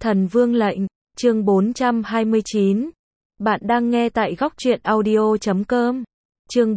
Thần Vương lệnh, chương 429. Bạn đang nghe tại góc truyện audio.com. Chương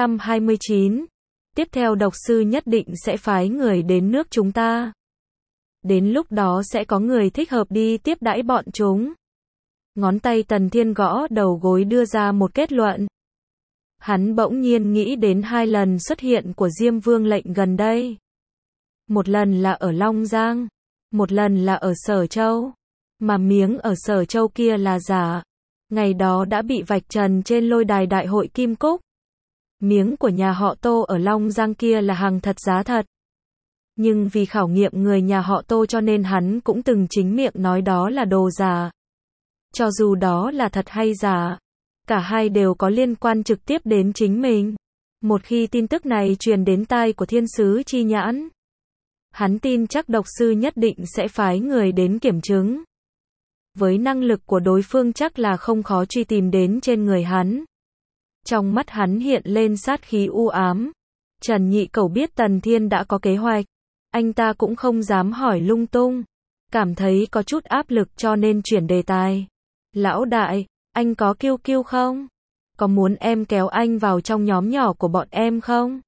429. Tiếp theo độc sư nhất định sẽ phái người đến nước chúng ta. Đến lúc đó sẽ có người thích hợp đi tiếp đãi bọn chúng. Ngón tay Tần Thiên gõ đầu gối đưa ra một kết luận. Hắn bỗng nhiên nghĩ đến 2 lần xuất hiện của Diêm Vương lệnh gần đây. Một lần là ở Long Giang, một lần là ở Sở Châu. Mà miếng ở Sở Châu kia là giả. Ngày đó đã bị vạch trần trên lôi đài đại hội Kim Cúc. Miếng của nhà họ Tô ở Long Giang kia là hàng thật giá thật. Nhưng vì khảo nghiệm người nhà họ Tô cho nên hắn cũng từng chính miệng nói đó là đồ giả. Cho dù đó là thật hay giả, cả hai đều có liên quan trực tiếp đến chính mình. Một khi tin tức này truyền đến tai của thiên sứ Chi Nhãn, hắn tin chắc độc sư nhất định sẽ phái người đến kiểm chứng. Với năng lực của đối phương chắc là không khó truy tìm đến trên người hắn. Trong mắt hắn hiện lên sát khí u ám. Trần Nhị Cẩu biết Tần Thiên đã có kế hoạch. Anh ta cũng không dám hỏi lung tung. Cảm thấy có chút áp lực cho nên chuyển đề tài. Lão đại, anh có kiêu kiêu không? Có muốn em kéo anh vào trong nhóm nhỏ của bọn em không?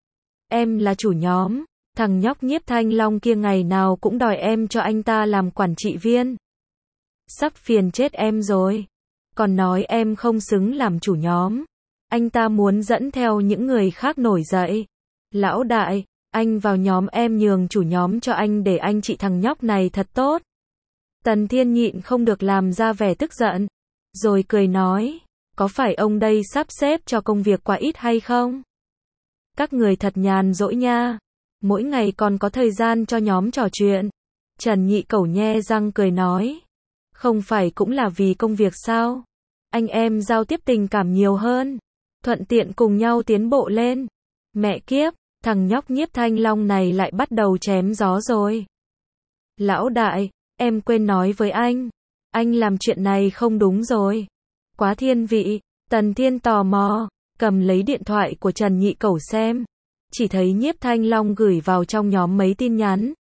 Em là chủ nhóm. Thằng nhóc Nhiếp Thanh Long kia ngày nào cũng đòi em cho anh ta làm quản trị viên. Sắp phiền chết em rồi. Còn nói em không xứng làm chủ nhóm. Anh ta muốn dẫn theo những người khác nổi dậy. Lão đại, anh vào nhóm em nhường chủ nhóm cho anh để anh trị thằng nhóc này thật tốt. Tần Thiên nhịn không được làm ra vẻ tức giận. Rồi cười nói, có phải ông đây sắp xếp cho công việc quá ít hay không? Các người thật nhàn rỗi nha. Mỗi ngày còn có thời gian cho nhóm trò chuyện. Trần Nhị Cẩu nhe răng cười nói. Không phải cũng là vì công việc sao? Anh em giao tiếp tình cảm nhiều hơn. Thuận tiện cùng nhau tiến bộ lên. Mẹ kiếp, thằng nhóc Nhiếp Thanh Long này lại bắt đầu chém gió rồi. Lão đại, em quên nói với anh. Anh làm chuyện này không đúng rồi. Quá thiên vị. Tần Thiên tò mò, cầm lấy điện thoại của Trần Nhị Cẩu xem. Chỉ thấy Nhiếp Thanh Long gửi vào trong nhóm mấy tin nhắn.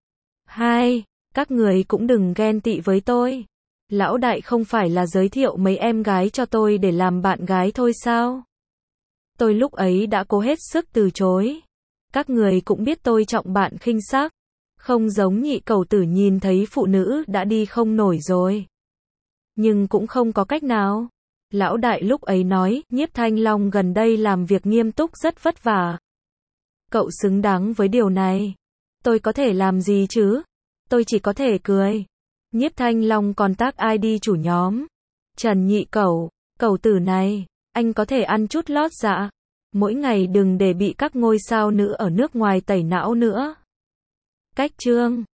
Hai, các người cũng đừng ghen tị với tôi. Lão đại không phải là giới thiệu mấy em gái cho tôi để làm bạn gái thôi sao? Tôi lúc ấy đã cố hết sức từ chối. Các người cũng biết tôi trọng bạn khinh sắc. Không giống Nhị Cẩu tử nhìn thấy phụ nữ đã đi không nổi rồi. Nhưng cũng không có cách nào. Lão đại lúc ấy nói, Nhiếp Thanh Long gần đây làm việc nghiêm túc rất vất vả. Cậu xứng đáng với điều này. Tôi có thể làm gì chứ? Tôi chỉ có thể cười. Nhiếp Thanh Long còn tác ID chủ nhóm. Trần Nhị Cẩu, cẩu tử này, anh có thể ăn chút lót dạ. Mỗi ngày đừng để bị các ngôi sao nữ ở nước ngoài tẩy não nữa. Cách chương